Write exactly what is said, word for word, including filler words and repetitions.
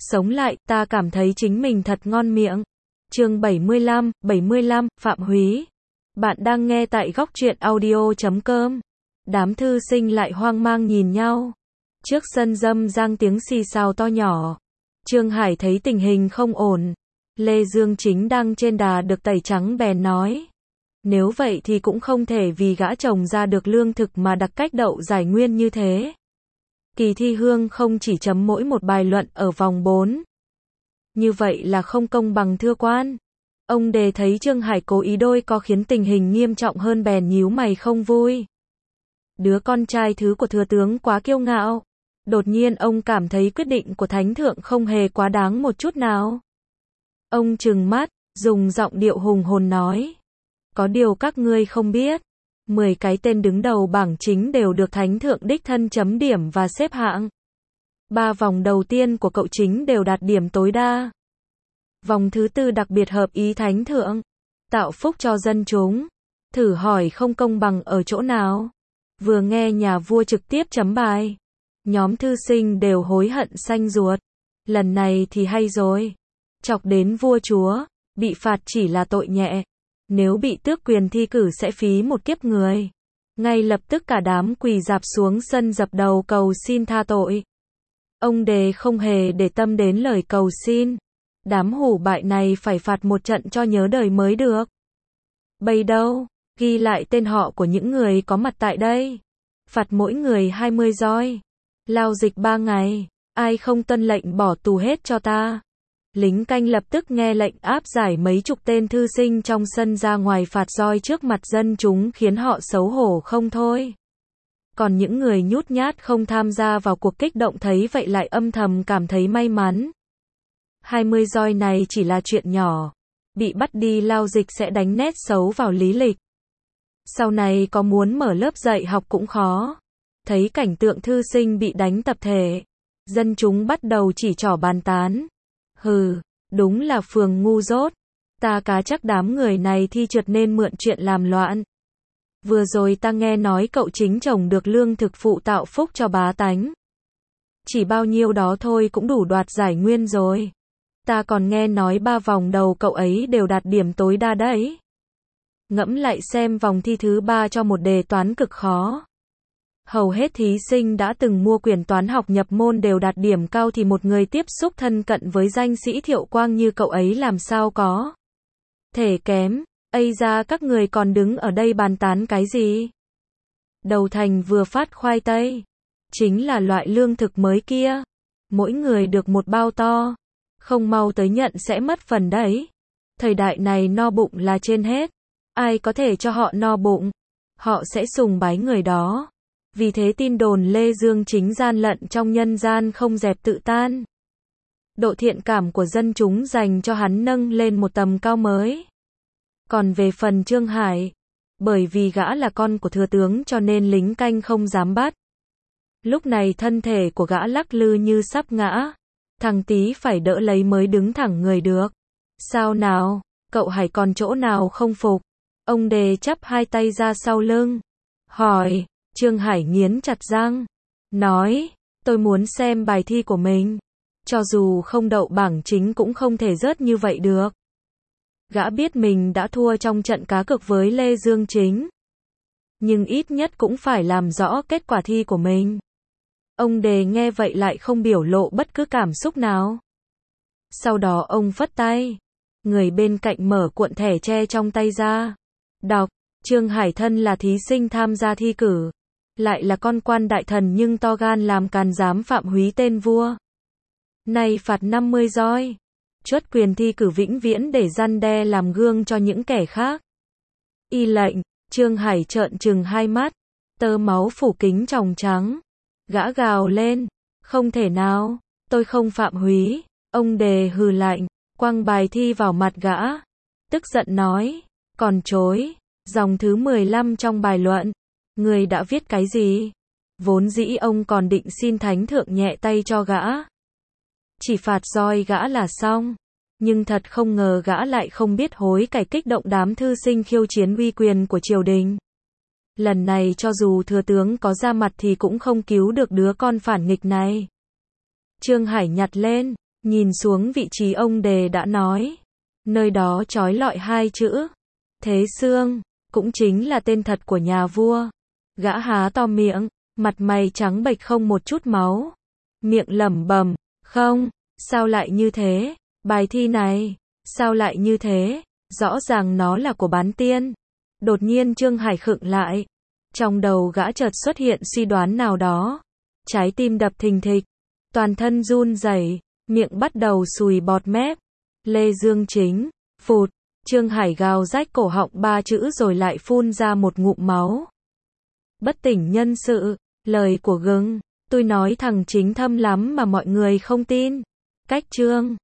sống lại, ta cảm thấy chính mình thật ngon miệng. Chương bảy mươi lăm, bảy mươi lăm, Phạm Húy. Bạn đang nghe tại góc truyện audio chấm com. Đám thư sinh lại hoang mang nhìn nhau. Trước sân dâm giang tiếng xì xào to nhỏ. Trương Hải thấy tình hình không ổn. Lê Dương Chính đang trên đà được tẩy trắng bèn nói. Nếu vậy thì cũng không thể vì gã trồng ra được lương thực mà đặc cách đậu giải nguyên như thế. Kỳ thi hương không chỉ chấm mỗi một bài luận ở vòng bốn. Như vậy là không công bằng thưa quan. Ông Đề thấy Trương Hải cố ý đôi co khiến tình hình nghiêm trọng hơn bèn nhíu mày không vui. Đứa con trai thứ của thừa tướng quá kiêu ngạo. Đột nhiên ông cảm thấy quyết định của thánh thượng không hề quá đáng một chút nào. Ông trừng mắt, dùng giọng điệu hùng hồn nói. Có điều các ngươi không biết. mười cái tên đứng đầu bảng chính đều được thánh thượng đích thân chấm điểm và xếp hạng. Ba vòng đầu tiên của cậu chính đều đạt điểm tối đa. Vòng thứ tư đặc biệt hợp ý thánh thượng. Tạo phúc cho dân chúng. Thử hỏi không công bằng ở chỗ nào. Vừa nghe nhà vua trực tiếp chấm bài. Nhóm thư sinh đều hối hận xanh ruột. Lần này thì hay rồi. Chọc đến vua chúa. Bị phạt chỉ là tội nhẹ. Nếu bị tước quyền thi cử sẽ phí một kiếp người. Ngay lập tức cả đám quỳ rạp xuống sân dập đầu cầu xin tha tội. Ông Đề không hề để tâm đến lời cầu xin. Đám hủ bại này phải phạt một trận cho nhớ đời mới được. Bây đâu, ghi lại tên họ của những người có mặt tại đây. Phạt mỗi người hai mươi roi. Lao dịch ba ngày. Ai không tuân lệnh bỏ tù hết cho ta. Lính canh lập tức nghe lệnh áp giải mấy chục tên thư sinh trong sân ra ngoài phạt roi trước mặt dân chúng khiến họ xấu hổ không thôi. Còn những người nhút nhát không tham gia vào cuộc kích động thấy vậy lại âm thầm cảm thấy may mắn. hai mươi roi này chỉ là chuyện nhỏ. Bị bắt đi lao dịch sẽ đánh nét xấu vào lý lịch. Sau này có muốn mở lớp dạy học cũng khó. Thấy cảnh tượng thư sinh bị đánh tập thể. Dân chúng bắt đầu chỉ trỏ bàn tán. Hừ, đúng là phường ngu dốt. Ta cá chắc đám người này thi trượt nên mượn chuyện làm loạn. Vừa rồi ta nghe nói cậu chính trồng được lương thực phụ tạo phúc cho bá tánh. Chỉ bao nhiêu đó thôi cũng đủ đoạt giải nguyên rồi. Ta còn nghe nói ba vòng đầu cậu ấy đều đạt điểm tối đa đấy. Ngẫm lại xem vòng thi thứ ba cho một đề toán cực khó. Hầu hết thí sinh đã từng mua quyển toán học nhập môn đều đạt điểm cao thì một người tiếp xúc thân cận với danh sĩ Thiệu Quang như cậu ấy làm sao có thể kém. Ây ra các người còn đứng ở đây bàn tán cái gì? Đầu thành vừa phát khoai tây. Chính là loại lương thực mới kia. Mỗi người được một bao to. Không mau tới nhận sẽ mất phần đấy. Thời đại này no bụng là trên hết. Ai có thể cho họ no bụng, họ sẽ sùng bái người đó. Vì thế tin đồn Lê Dương Chính gian lận trong nhân gian không dẹp tự tan. Độ thiện cảm của dân chúng dành cho hắn nâng lên một tầm cao mới. Còn về phần Trương Hải, bởi vì gã là con của thừa tướng cho nên lính canh không dám bắt. Lúc này thân thể của gã lắc lư như sắp ngã. Thằng Tý phải đỡ lấy mới đứng thẳng người được. Sao nào, cậu Hải còn chỗ nào không phục? Ông Đề chắp hai tay ra sau lưng. Hỏi, Trương Hải nghiến chặt răng. Nói, tôi muốn xem bài thi của mình. Cho dù không đậu bảng chính cũng không thể rớt như vậy được. Gã biết mình đã thua trong trận cá cược với Lê Dương Chính. Nhưng ít nhất cũng phải làm rõ kết quả thi của mình. Ông Đề nghe vậy lại không biểu lộ bất cứ cảm xúc nào. Sau đó ông phất tay. Người bên cạnh mở cuộn thẻ tre trong tay ra. Đọc, Trương Hải thân là thí sinh tham gia thi cử. Lại là con quan đại thần nhưng to gan làm càn dám Phạm Húy tên vua. Nay phạt năm mươi roi. Truất quyền thi cử vĩnh viễn để răn đe làm gương cho những kẻ khác. Y lệnh, Trương Hải trợn trừng hai mắt. Tơ máu phủ kính tròng trắng. Gã gào lên. Không thể nào, tôi không Phạm Húy. Ông Đề hừ lạnh, quăng bài thi vào mặt gã. Tức giận nói, còn chối. Dòng thứ mười lăm trong bài luận. Người đã viết cái gì? Vốn dĩ ông còn định xin thánh thượng nhẹ tay cho gã. Chỉ phạt roi gã là xong. Nhưng thật không ngờ gã lại không biết hối cải kích động đám thư sinh khiêu chiến uy quyền của triều đình. Lần này cho dù thừa tướng có ra mặt thì cũng không cứu được đứa con phản nghịch này. Trương Hải nhặt lên, Nhìn xuống vị trí ông đề đã nói. Nơi đó trói lọi hai chữ. Thế Sương, cũng chính là tên thật của nhà vua. Gã há to miệng, mặt mày trắng bệch không một chút máu. Miệng lẩm bẩm, không, sao lại như thế? Bài thi này, sao lại như thế? Rõ ràng nó là của Bán Tiên. Đột nhiên Trương Hải khựng lại. Trong đầu gã chợt xuất hiện suy đoán nào đó. Trái tim đập thình thịch, toàn thân run rẩy, miệng bắt đầu sùi bọt mép. Lê Dương Chính, phụt, Trương Hải gào rách cổ họng ba chữ rồi lại phun ra một ngụm máu. Bất tỉnh nhân sự, lời của Gừng, tôi nói thằng Chính thâm lắm mà mọi người không tin. Cách Trương